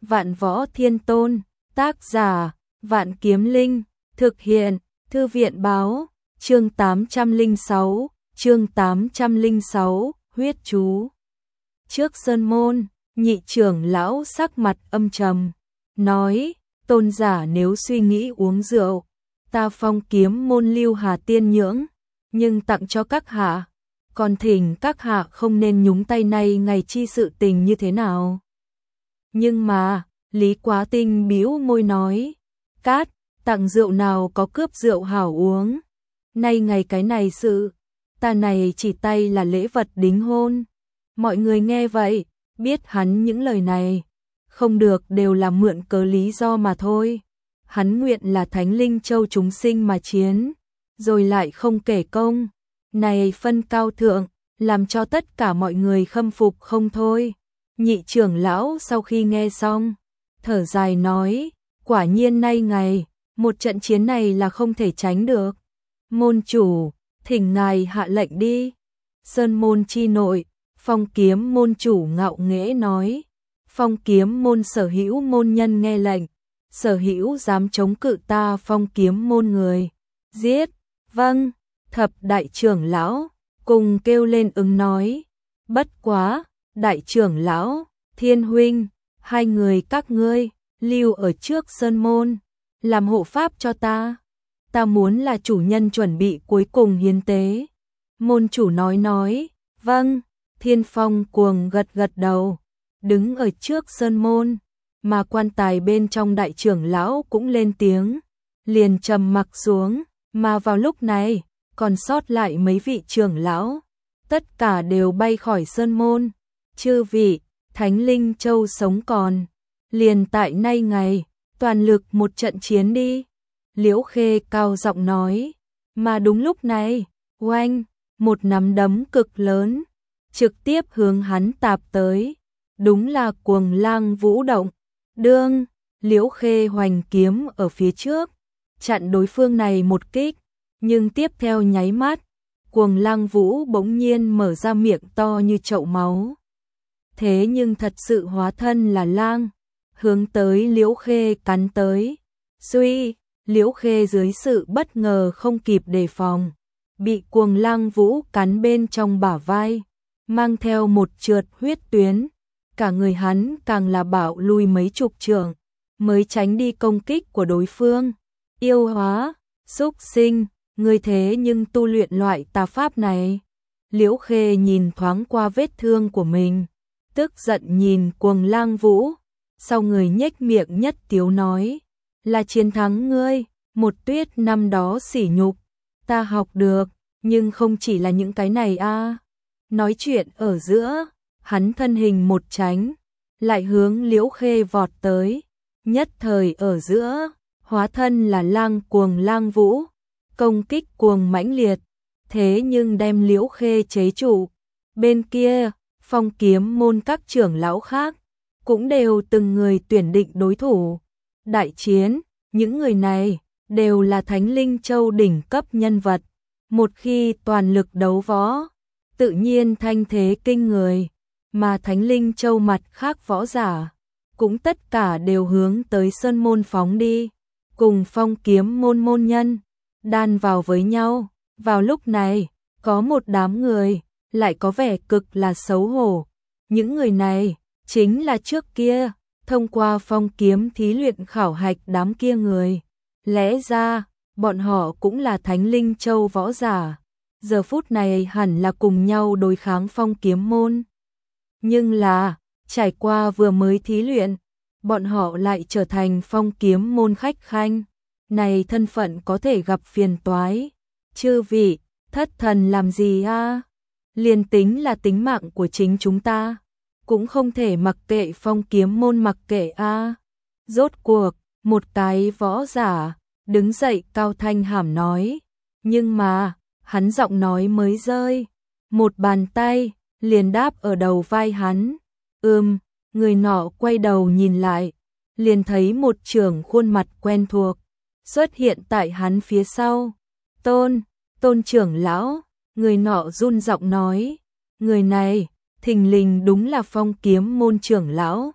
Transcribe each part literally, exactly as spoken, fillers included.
Vạn Võ Thiên Tôn, tác giả, Vạn Kiếm Linh, thực hiện, Thư viện báo, chương tám trăm lẻ sáu, chương tám trăm lẻ sáu, huyết chú. Trước sơn môn, nhị trưởng lão sắc mặt âm trầm, nói, tôn giả nếu suy nghĩ uống rượu, ta Phong Kiếm môn lưu hà tiên nhưỡng, nhưng tặng cho các hạ, còn thỉnh các hạ không nên nhúng tay này ngày chi sự tình như thế nào. Nhưng mà, Lý Quá Tinh bĩu môi nói, cát, tặng rượu nào có cướp rượu hảo uống, nay ngày cái này sự, ta này chỉ tay là lễ vật đính hôn. Mọi người nghe vậy, biết hắn những lời này, không được đều là mượn cớ lý do mà thôi. Hắn nguyện là Thánh Linh Châu chúng sinh mà chiến, rồi lại không kể công, này phân cao thượng, làm cho tất cả mọi người khâm phục không thôi. Nhị trưởng lão sau khi nghe xong, thở dài nói, quả nhiên nay ngày, một trận chiến này là không thể tránh được. Môn chủ, thỉnh ngài hạ lệnh đi. Sơn môn chi nội, Phong Kiếm môn chủ ngạo nghễ nói, Phong Kiếm môn sở hữu môn nhân nghe lệnh, sở hữu dám chống cự ta Phong Kiếm môn người, giết. Vâng, thập đại trưởng lão cùng kêu lên ứng nói, bất quá, đại trưởng lão, Thiên huynh, hai người các ngươi lưu ở trước sơn môn, làm hộ pháp cho ta. Ta muốn là chủ nhân chuẩn bị cuối cùng hiến tế. Môn chủ nói nói, vâng. Thiên Phong cuồng gật gật đầu, đứng ở trước sơn môn, mà quan tài bên trong đại trưởng lão cũng lên tiếng, liền trầm mặc xuống, mà vào lúc này, còn sót lại mấy vị trưởng lão, tất cả đều bay khỏi sơn môn. Chư vị, Thánh Linh Châu sống còn, liền tại nay ngày, toàn lực một trận chiến đi. Liễu Khê cao giọng nói, mà đúng lúc này, oanh, một nắm đấm cực lớn, trực tiếp hướng hắn tạp tới, đúng là Cuồng Lang Vũ động. Đương, Liễu Khê hoành kiếm ở phía trước, chặn đối phương này một kích, nhưng tiếp theo nháy mắt, Cuồng Lang Vũ bỗng nhiên mở ra miệng to như chậu máu. Thế nhưng thật sự hóa thân là lang, hướng tới Liễu Khê cắn tới. Suy, Liễu Khê dưới sự bất ngờ không kịp đề phòng, bị Cuồng Lang Vũ cắn bên trong bả vai, mang theo một trượt huyết tuyến, cả người hắn càng là bạo lui mấy chục trượng, mới tránh đi công kích của đối phương. Yêu hóa, xúc sinh, ngươi thế nhưng tu luyện loại tà pháp này. Liễu Khê nhìn thoáng qua vết thương của mình, tức giận nhìn Cuồng Lang Vũ, sau người nhếch miệng nhất tiếu nói, là chiến thắng ngươi, một tuyết năm đó sỉ nhục, ta học được, nhưng không chỉ là những cái này a. À. Nói chuyện ở giữa, hắn thân hình một tránh, lại hướng Liễu Khê vọt tới, nhất thời ở giữa, hóa thân là lang Cuồng Lang Vũ, công kích cuồng mãnh liệt, thế nhưng đem Liễu Khê chế trụ. Bên kia, Phong Kiếm môn các trưởng lão khác, cũng đều từng người tuyển định đối thủ. Đại chiến, những người này, đều là Thánh Linh Châu đỉnh cấp nhân vật, một khi toàn lực đấu võ, tự nhiên thanh thế kinh người, mà Thánh Linh Châu mặt khác võ giả, cũng tất cả đều hướng tới sơn môn phóng đi, cùng Phong Kiếm môn môn nhân, đan vào với nhau. Vào lúc này, có một đám người, lại có vẻ cực là xấu hổ. Những người này, chính là trước kia, thông qua phong kiếm thí luyện khảo hạch đám kia người. Lẽ ra, bọn họ cũng là Thánh Linh Châu võ giả, giờ phút này hẳn là cùng nhau đối kháng Phong Kiếm môn. Nhưng là, trải qua vừa mới thí luyện, bọn họ lại trở thành Phong Kiếm môn khách khanh, này thân phận có thể gặp phiền toái. Chư vị, thất thần làm gì a? À? Liền tính là tính mạng của chính chúng ta, cũng không thể mặc kệ Phong Kiếm môn mặc kệ a. À? Rốt cuộc, một cái võ giả đứng dậy cao thanh hàm nói, nhưng mà, hắn giọng nói mới rơi, một bàn tay liền đáp ở đầu vai hắn. Ừm, người nọ quay đầu nhìn lại, liền thấy một trưởng khuôn mặt quen thuộc xuất hiện tại hắn phía sau. Tôn, Tôn trưởng lão, người nọ run giọng nói, người này, thình lình đúng là Phong Kiếm môn trưởng lão,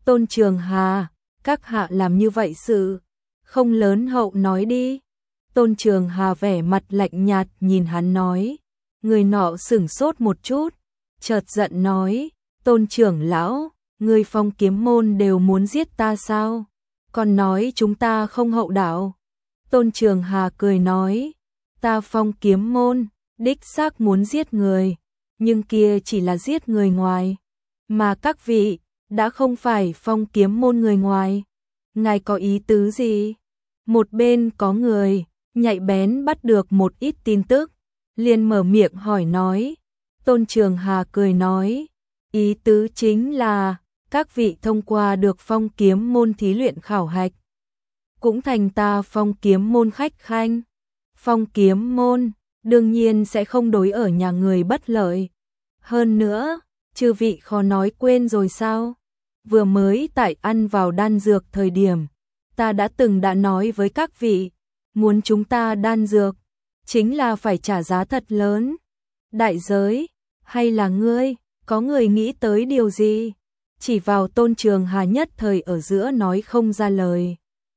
Tôn Trường Hà, các hạ làm như vậy sự không lớn hậu nói đi. Tôn Trường Hà vẻ mặt lạnh nhạt nhìn hắn nói. Người nọ sửng sốt một chút, chợt giận nói, Tôn trưởng lão, người Phong Kiếm môn đều muốn giết ta sao? Còn nói chúng ta không hậu đạo. Tôn Trường Hà cười nói, ta Phong Kiếm môn, đích xác muốn giết người, nhưng kia chỉ là giết người ngoài, mà các vị đã không phải Phong Kiếm môn người ngoài. Ngài có ý tứ gì? Một bên có người nhạy bén bắt được một ít tin tức, liền mở miệng hỏi nói. Tôn Trường Hà cười nói, ý tứ chính là các vị thông qua được Phong Kiếm môn thí luyện khảo hạch, cũng thành ta Phong Kiếm môn khách khanh. Phong Kiếm môn đương nhiên sẽ không đối ở nhà người bất lợi. Hơn nữa, chư vị khó nói quên rồi sao? Vừa mới tại ăn vào đan dược thời điểm, ta đã từng đã nói với các vị, muốn chúng ta đan dược, chính là phải trả giá thật lớn. Đại giới, hay là ngươi, có người nghĩ tới điều gì? Chỉ vào Tôn Trường Hà nhất thời ở giữa nói không ra lời.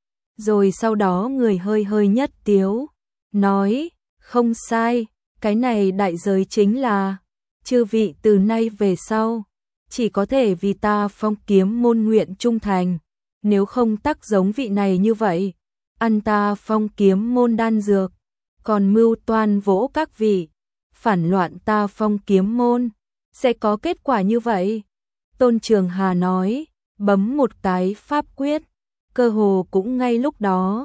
Rồi sau đó người hơi hơi nhất tiếu, nói, không sai, cái này đại giới chính là, chư vị từ nay về sau, chỉ có thể vì ta Phong Kiếm môn nguyện trung thành, nếu không tắc giống vị này như vậy, ăn ta Phong Kiếm môn đan dược, còn mưu toan vỗ các vị, phản loạn ta Phong Kiếm môn, sẽ có kết quả như vậy. Tôn Trường Hà nói, bấm một cái pháp quyết, cơ hồ cũng ngay lúc đó.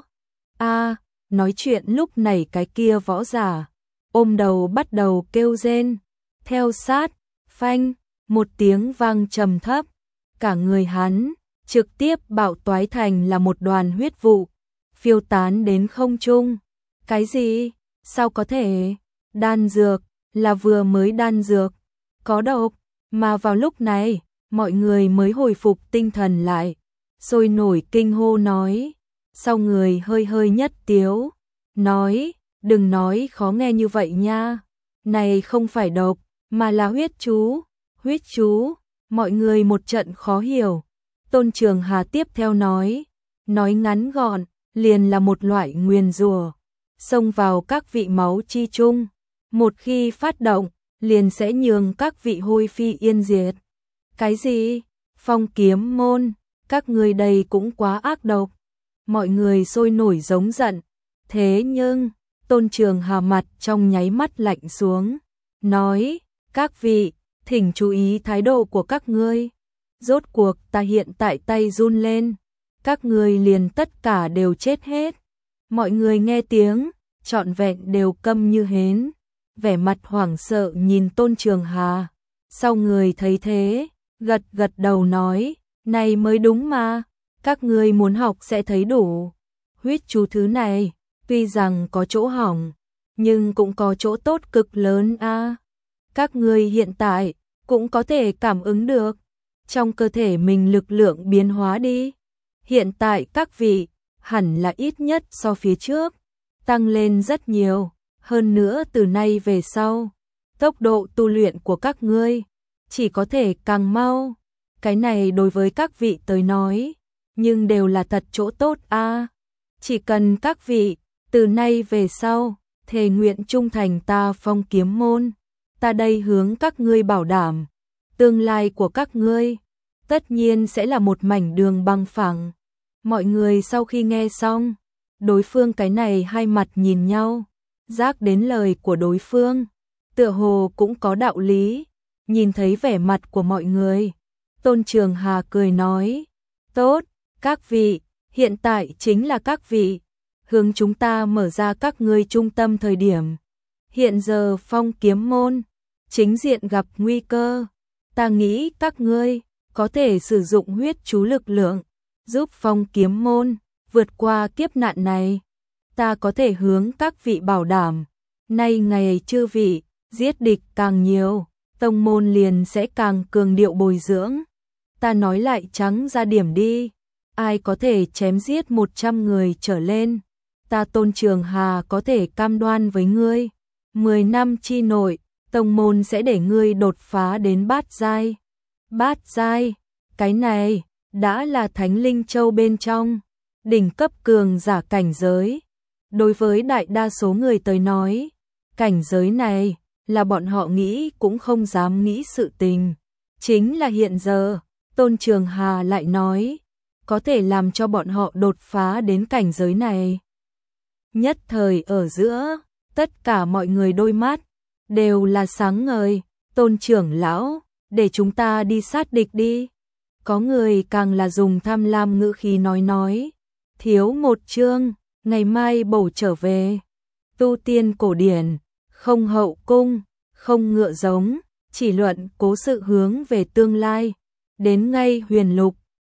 A, nói chuyện lúc này cái kia võ giả, ôm đầu bắt đầu kêu rên, theo sát, phanh, một tiếng vang trầm thấp, cả người hắn trực tiếp bạo toái thành là một đoàn huyết vụ, phiêu tán đến không trung. Cái gì? Sao có thể? Đan dược, là vừa mới đan dược, có độc, mà vào lúc này, mọi người mới hồi phục tinh thần lại, sôi nổi kinh hô nói, sau người hơi hơi nhất tiếu, nói, đừng nói khó nghe như vậy nha, này không phải độc, mà là huyết chú, huyết chú, mọi người một trận khó hiểu. Tôn Trường Hà tiếp theo nói, nói ngắn gọn, liền là một loại nguyền rủa, xông vào các vị máu chi chung, một khi phát động, liền sẽ nhường các vị hôi phi yên diệt. Cái gì? Phong Kiếm môn, các người đây cũng quá ác độc. Mọi người sôi nổi giống giận, thế nhưng, Tôn Trường Hà mặt trong nháy mắt lạnh xuống, nói, các vị, thỉnh chú ý thái độ của các ngươi. Rốt cuộc ta hiện tại tay run lên, các ngươi liền tất cả đều chết hết. Mọi người nghe tiếng, trọn vẹn đều câm như hến, vẻ mặt hoảng sợ nhìn Tôn Trường Hà. Sau người thấy thế, gật gật đầu nói, này mới đúng mà, các ngươi muốn học sẽ thấy đủ. Huyết chú thứ này, tuy rằng có chỗ hỏng, nhưng cũng có chỗ tốt cực lớn a. À. Các ngươi hiện tại cũng có thể cảm ứng được trong cơ thể mình lực lượng biến hóa đi. Hiện tại các vị hẳn là ít nhất so phía trước tăng lên rất nhiều, hơn nữa từ nay về sau, tốc độ tu luyện của các ngươi chỉ có thể càng mau. Cái này đối với các vị tới nói, nhưng đều là thật chỗ tốt a. À. Chỉ cần các vị từ nay về sau thề nguyện trung thành ta Phong Kiếm môn, ta đây hướng các ngươi bảo đảm, tương lai của các ngươi tất nhiên sẽ là một mảnh đường bằng phẳng. Mọi người sau khi nghe xong, đối phương cái này hai mặt nhìn nhau, giác đến lời của đối phương, tựa hồ cũng có đạo lý. Nhìn thấy vẻ mặt của mọi người, Tôn Trường Hà cười nói, tốt, các vị, hiện tại chính là các vị hướng chúng ta mở ra các ngươi trung tâm thời điểm. Hiện giờ Phong Kiếm môn chính diện gặp nguy cơ, ta nghĩ các ngươi có thể sử dụng huyết chú lực lượng, giúp Phong Kiếm môn vượt qua kiếp nạn này. Ta có thể hướng các vị bảo đảm, nay ngày chư vị giết địch càng nhiều, tông môn liền sẽ càng cường điệu bồi dưỡng. Ta nói lại trắng ra điểm đi, ai có thể chém giết một trăm người trở lên, ta Tôn Trường Hà có thể cam đoan với ngươi, mười năm chi nội, tông môn sẽ để ngươi đột phá đến bát giai. Bát giai, cái này đã là Thánh Linh Châu bên trong, đỉnh cấp cường giả cảnh giới. Đối với đại đa số người tới nói, cảnh giới này là bọn họ nghĩ cũng không dám nghĩ sự tình. Chính là hiện giờ, Tôn Trường Hà lại nói, có thể làm cho bọn họ đột phá đến cảnh giới này. Nhất thời ở giữa, tất cả mọi người đôi mắt đều là sáng ngời. Tôn trưởng lão, để chúng ta đi sát địch đi. Có người càng là dùng tham lam ngữ khí nói nói, thiếu một chương, ngày mai bổ trở về. Tu tiên cổ điển, không hậu cung, không ngựa giống, chỉ luận cố sự hướng về tương lai. Đến ngay huyền lục,